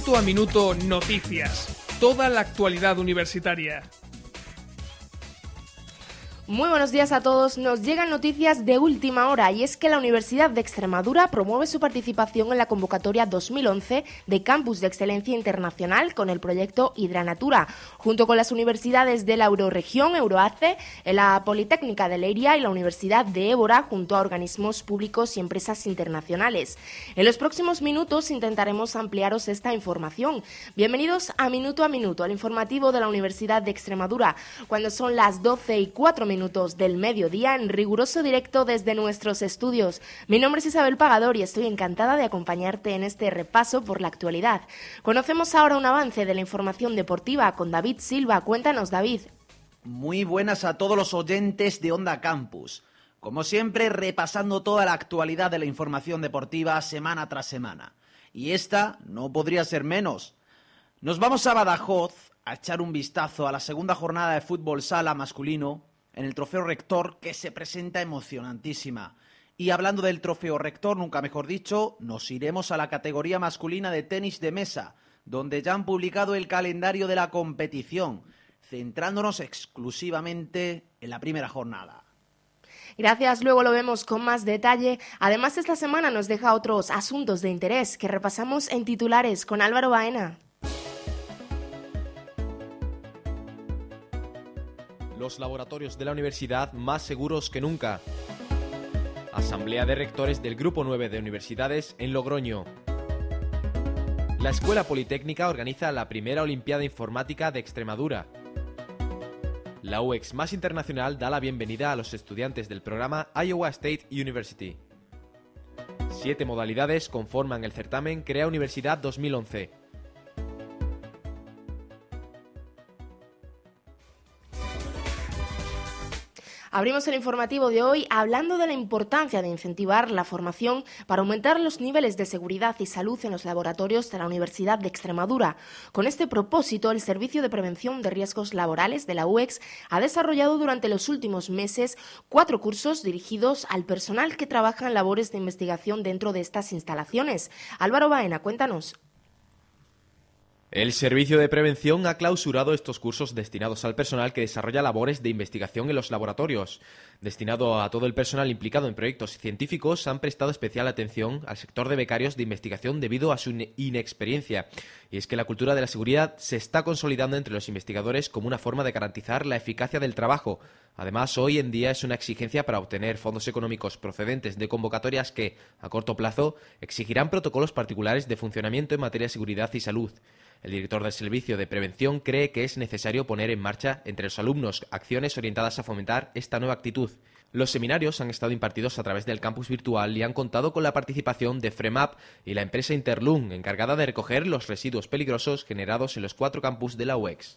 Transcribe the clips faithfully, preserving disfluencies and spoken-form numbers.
Minuto a Minuto Noticias. Toda la actualidad universitaria. Muy buenos días a todos. Nos llegan noticias de última hora y es que la Universidad de Extremadura promueve su participación en la convocatoria dos mil once de Campus de Excelencia Internacional con el proyecto Hidranatura, junto con las universidades de la Euroregión, Euroace, la Politécnica de Leiria y la Universidad de Évora, junto a organismos públicos y empresas internacionales. En los próximos minutos intentaremos ampliaros esta información. Bienvenidos a Minuto a Minuto, el informativo de la Universidad de Extremadura, cuando son las doce y cuatro minutos del mediodía en riguroso directo desde nuestros estudios. Mi nombre es Isabel Pagador y estoy encantada de acompañarte en este repaso por la actualidad. Conocemos ahora un avance de la información deportiva con David Silva. Cuéntanos, David. Muy buenas a todos los oyentes de Onda Campus. Como siempre, repasando toda la actualidad de la información deportiva semana tras semana. Y esta no podría ser menos. Nos vamos a Badajoz a echar un vistazo a la segunda jornada de fútbol sala masculino en el Trofeo Rector, que se presenta emocionantísima. Y hablando del Trofeo Rector, nunca mejor dicho, nos iremos a la categoría masculina de tenis de mesa, donde ya han publicado el calendario de la competición, centrándonos exclusivamente en la primera jornada. Gracias, luego lo vemos con más detalle. Además, esta semana nos deja otros asuntos de interés que repasamos en titulares con Álvaro Baena. Los laboratorios de la universidad más seguros que nunca. Asamblea de rectores del Grupo nueve de Universidades en Logroño. La Escuela Politécnica organiza la primera Olimpiada Informática de Extremadura. La U E X más internacional da la bienvenida a los estudiantes del programa Iowa State University. Siete modalidades conforman el certamen Crea Universidad dos mil once. Abrimos el informativo de hoy hablando de la importancia de incentivar la formación para aumentar los niveles de seguridad y salud en los laboratorios de la Universidad de Extremadura. Con este propósito, el Servicio de Prevención de Riesgos Laborales de la U E X ha desarrollado durante los últimos meses cuatro cursos dirigidos al personal que trabaja en labores de investigación dentro de estas instalaciones. Álvaro Baena, cuéntanos. El Servicio de Prevención ha clausurado estos cursos destinados al personal que desarrolla labores de investigación en los laboratorios. Destinado a todo el personal implicado en proyectos científicos, han prestado especial atención al sector de becarios de investigación debido a su inexperiencia. Y es que la cultura de la seguridad se está consolidando entre los investigadores como una forma de garantizar la eficacia del trabajo. Además, hoy en día es una exigencia para obtener fondos económicos procedentes de convocatorias que, a corto plazo, exigirán protocolos particulares de funcionamiento en materia de seguridad y salud. El director del Servicio de Prevención cree que es necesario poner en marcha entre los alumnos acciones orientadas a fomentar esta nueva actitud. Los seminarios han estado impartidos a través del campus virtual y han contado con la participación de FREMAP y la empresa Interlum, encargada de recoger los residuos peligrosos generados en los cuatro campus de la U E X.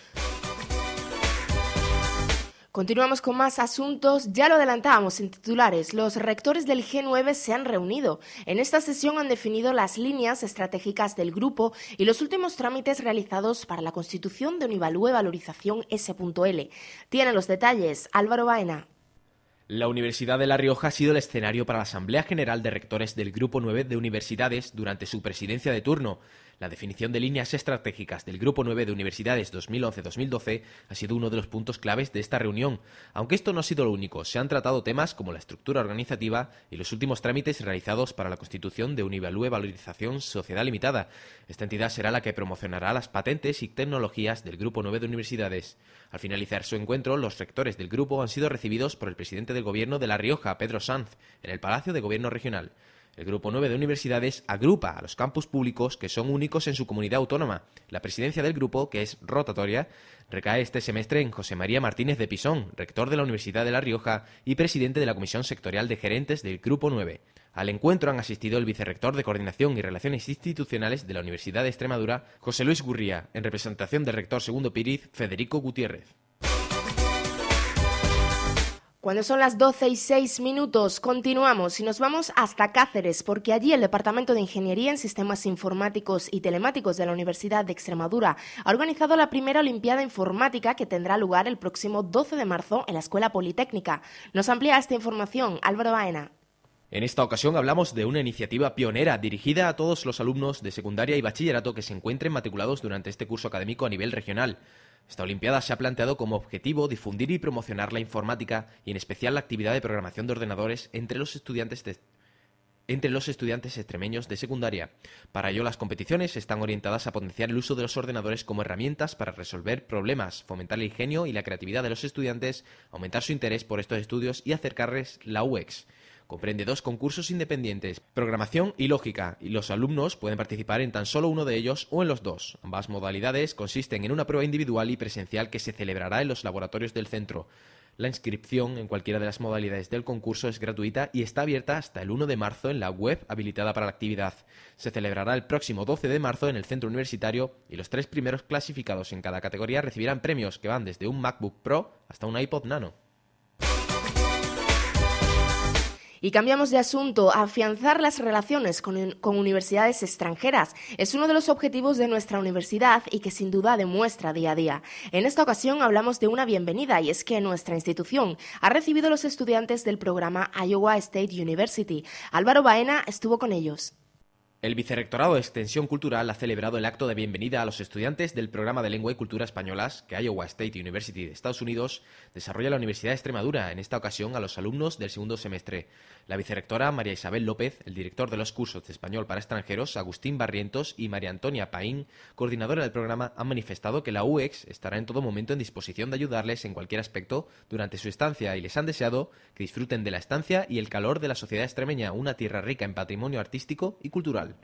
Continuamos con más asuntos. Ya lo adelantábamos en titulares. Los rectores del G nueve se han reunido. En esta sesión han definido las líneas estratégicas del grupo y los últimos trámites realizados para la constitución de Univalúe Valorización S L. Tiene los detalles Álvaro Baena. La Universidad de La Rioja ha sido el escenario para la Asamblea General de Rectores del Grupo nueve de Universidades durante su presidencia de turno. La definición de líneas estratégicas del Grupo nueve de Universidades dos mil once dos mil doce ha sido uno de los puntos claves de esta reunión. Aunque esto no ha sido lo único, se han tratado temas como la estructura organizativa y los últimos trámites realizados para la constitución de Univalúe Valorización Sociedad Limitada. Esta entidad será la que promocionará las patentes y tecnologías del Grupo nueve de Universidades. Al finalizar su encuentro, los rectores del grupo han sido recibidos por el presidente del Gobierno de La Rioja, Pedro Sanz, en el Palacio de Gobierno Regional. El Grupo nueve de Universidades agrupa a los campus públicos que son únicos en su comunidad autónoma. La presidencia del grupo, que es rotatoria, recae este semestre en José María Martínez de Pisón, rector de la Universidad de La Rioja y presidente de la Comisión Sectorial de Gerentes del Grupo nueve. Al encuentro han asistido el vicerrector de Coordinación y Relaciones Institucionales de la Universidad de Extremadura, José Luis Gurría, en representación del rector segundo Piriz, Federico Gutiérrez. Cuando son las doce y seis minutos, continuamos y nos vamos hasta Cáceres, porque allí el Departamento de Ingeniería en Sistemas Informáticos y Telemáticos de la Universidad de Extremadura ha organizado la primera Olimpiada Informática que tendrá lugar el próximo doce de marzo en la Escuela Politécnica. Nos amplía esta información Álvaro Baena. En esta ocasión hablamos de una iniciativa pionera dirigida a todos los alumnos de secundaria y bachillerato que se encuentren matriculados durante este curso académico a nivel regional. Esta Olimpiada se ha planteado como objetivo difundir y promocionar la informática y en especial la actividad de programación de ordenadores entre los estudiantes de entre los estudiantes extremeños de secundaria. Para ello, las competiciones están orientadas a potenciar el uso de los ordenadores como herramientas para resolver problemas, fomentar el ingenio y la creatividad de los estudiantes, aumentar su interés por estos estudios y acercarles la U X. Comprende dos concursos independientes, programación y lógica, y los alumnos pueden participar en tan solo uno de ellos o en los dos. Ambas modalidades consisten en una prueba individual y presencial que se celebrará en los laboratorios del centro. La inscripción en cualquiera de las modalidades del concurso es gratuita y está abierta hasta el uno de marzo en la web habilitada para la actividad. Se celebrará el próximo doce de marzo en el centro universitario y los tres primeros clasificados en cada categoría recibirán premios que van desde un MacBook Pro hasta un iPod Nano. Y cambiamos de asunto. Afianzar las relaciones con, con universidades extranjeras es uno de los objetivos de nuestra universidad y que sin duda demuestra día a día. En esta ocasión hablamos de una bienvenida y es que nuestra institución ha recibido a los estudiantes del programa Iowa State University. Álvaro Baena estuvo con ellos. El Vicerrectorado de Extensión Cultural ha celebrado el acto de bienvenida a los estudiantes del programa de Lengua y Cultura Españolas que Iowa State University de Estados Unidos desarrolla la Universidad de Extremadura, en esta ocasión a los alumnos del segundo semestre. La vicerrectora María Isabel López, el director de los cursos de Español para extranjeros Agustín Barrientos y María Antonia Paín, coordinadora del programa, han manifestado que la U X estará en todo momento en disposición de ayudarles en cualquier aspecto durante su estancia y les han deseado que disfruten de la estancia y el calor de la sociedad extremeña, una tierra rica en patrimonio artístico y cultural.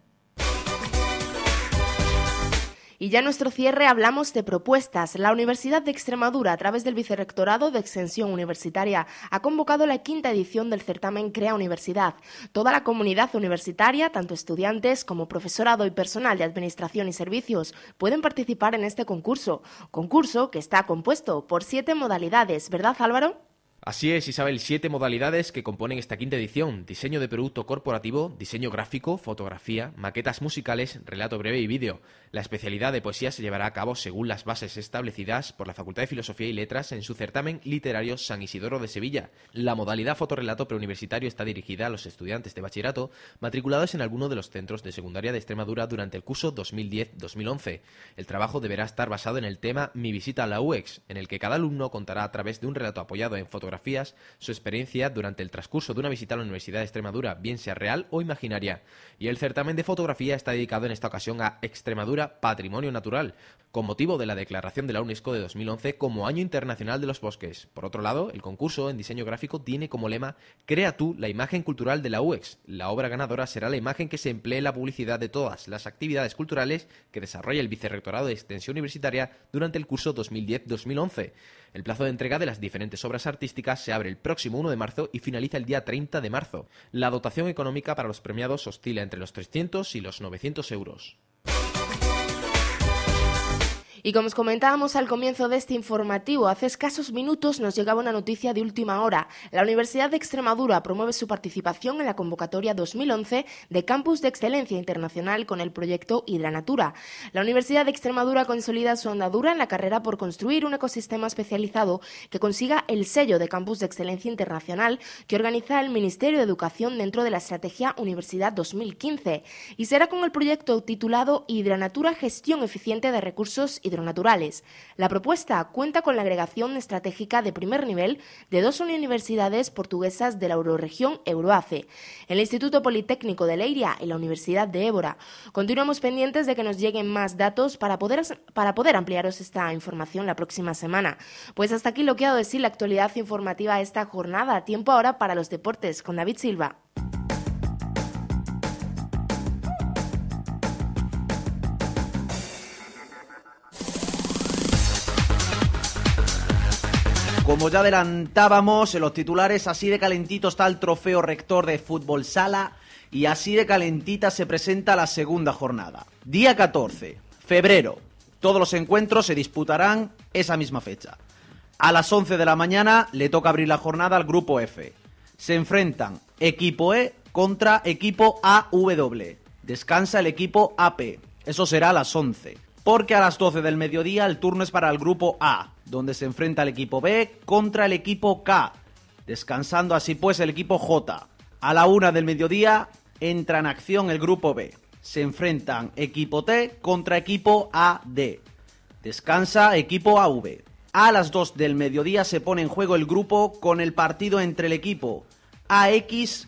Y ya en nuestro cierre hablamos de propuestas. La Universidad de Extremadura, a través del Vicerrectorado de Extensión Universitaria, ha convocado la quinta edición del certamen Crea Universidad. Toda la comunidad universitaria, tanto estudiantes como profesorado y personal de Administración y Servicios, pueden participar en este concurso. Concurso que está compuesto por siete modalidades, ¿verdad, Álvaro? Así es, Isabel, siete modalidades que componen esta quinta edición: diseño de producto corporativo, diseño gráfico, fotografía, maquetas musicales, relato breve y vídeo. La especialidad de poesía se llevará a cabo según las bases establecidas por la Facultad de Filosofía y Letras en su certamen literario San Isidoro de Sevilla. La modalidad fotorrelato preuniversitario está dirigida a los estudiantes de bachillerato matriculados en alguno de los centros de secundaria de Extremadura durante el curso dos mil diez dos mil once. El trabajo deberá estar basado en el tema Mi visita a la U X, en el que cada alumno contará a través de un relato apoyado en fotografía su experiencia durante el transcurso de una visita a la Universidad de Extremadura, bien sea real o imaginaria. Y el certamen de fotografía está dedicado en esta ocasión a Extremadura Patrimonio Natural, con motivo de la declaración de la UNESCO de dos mil once como Año Internacional de los Bosques. Por otro lado, el concurso en diseño gráfico tiene como lema Crea tú la imagen cultural de la U X. La obra ganadora será la imagen que se emplee en la publicidad de todas las actividades culturales que desarrolla el Vicerrectorado de Extensión Universitaria durante el curso dos mil diez dos mil once. El plazo de entrega de las diferentes obras artísticas se abre el próximo uno de marzo y finaliza el día treinta de marzo. La dotación económica para los premiados oscila entre los trescientos y los novecientos euros. Y como os comentábamos al comienzo de este informativo, hace escasos minutos nos llegaba una noticia de última hora. La Universidad de Extremadura promueve su participación en la convocatoria dos mil once de Campus de Excelencia Internacional con el proyecto Hidranatura. La Universidad de Extremadura consolida su andadura en la carrera por construir un ecosistema especializado que consiga el sello de Campus de Excelencia Internacional que organiza el Ministerio de Educación dentro de la Estrategia Universidad dos mil quince. Y será con el proyecto titulado Hidranatura Gestión Eficiente de Recursos Hidronaturales. La propuesta cuenta con la agregación estratégica de primer nivel de dos universidades portuguesas de la Euroregión Euroace, el Instituto Politécnico de Leiria y la Universidad de Évora. Continuamos pendientes de que nos lleguen más datos para poder, para poder ampliaros esta información la próxima semana. Pues hasta aquí lo que ha de decir la actualidad informativa de esta jornada. Tiempo ahora para los deportes con David Silva. Como ya adelantábamos en los titulares, así de calentito está el trofeo rector de fútbol sala y así de calentita se presenta la segunda jornada. Día catorce, febrero. Todos los encuentros se disputarán esa misma fecha. A las once de la mañana le toca abrir la jornada al grupo F. Se enfrentan equipo E contra equipo A W. Descansa el equipo A P. Eso será a las once. Porque a las doce del mediodía el turno es para el grupo A, donde se enfrenta el equipo B contra el equipo K, descansando así pues el equipo J. A la una del mediodía entra en acción el grupo B. Se enfrentan equipo T contra equipo A D. Descansa equipo A V. A las dos del mediodía se pone en juego el grupo con el partido entre el equipo A X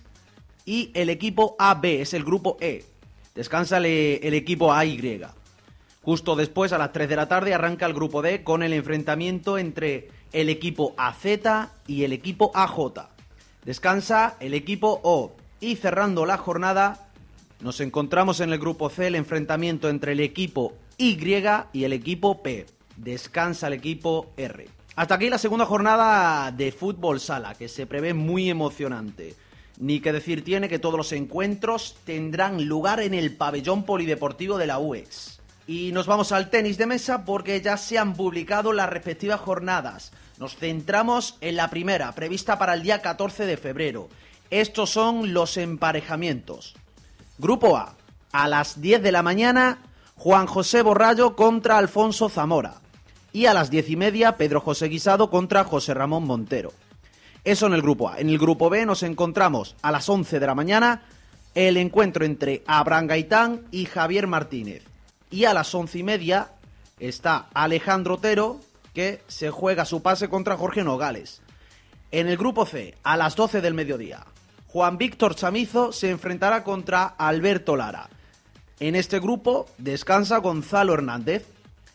y el equipo A B, es el grupo E. Descansa el, el equipo A Y. Justo después, a las tres de la tarde, arranca el grupo D con el enfrentamiento entre el equipo A Z y el equipo A J. Descansa el equipo O. Y cerrando la jornada, nos encontramos en el grupo C, el enfrentamiento entre el equipo Y y el equipo P. Descansa el equipo R. Hasta aquí la segunda jornada de fútbol sala, que se prevé muy emocionante. Ni que decir tiene que todos los encuentros tendrán lugar en el pabellón polideportivo de la U E X. Y nos vamos al tenis de mesa porque ya se han publicado las respectivas jornadas. Nos centramos en la primera, prevista para el día catorce de febrero. Estos son los emparejamientos. Grupo A, a las diez de la mañana, Juan José Borrallo contra Alfonso Zamora. Y a las diez y media, Pedro José Guisado contra José Ramón Montero. Eso en el grupo A. En el grupo B nos encontramos a las once de la mañana el encuentro entre Abraham Gaitán y Javier Martínez. Y a las once y media está Alejandro Otero, que se juega su pase contra Jorge Nogales. En el grupo C, a las doce del mediodía, Juan Víctor Chamizo se enfrentará contra Alberto Lara. En este grupo descansa Gonzalo Hernández.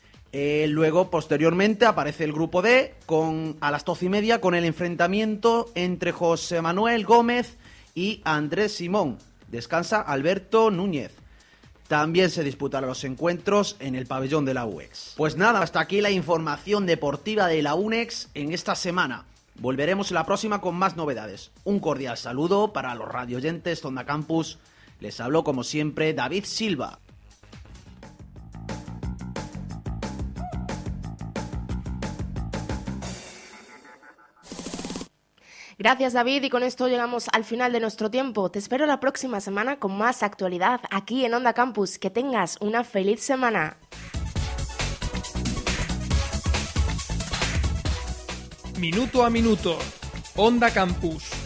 Eh, luego, posteriormente, aparece el grupo D con, a las doce y media con el enfrentamiento entre José Manuel Gómez y Andrés Simón. Descansa Alberto Núñez. También se disputarán los encuentros en el pabellón de la U E X. Pues nada, hasta aquí la información deportiva de la U N E X en esta semana. Volveremos la próxima con más novedades. Un cordial saludo para los radioyentes de Onda Campus. Les habló como siempre David Silva. Gracias, David, y con esto llegamos al final de nuestro tiempo. Te espero la próxima semana con más actualidad aquí en Onda Campus. Que tengas una feliz semana. Minuto a minuto. Onda Campus.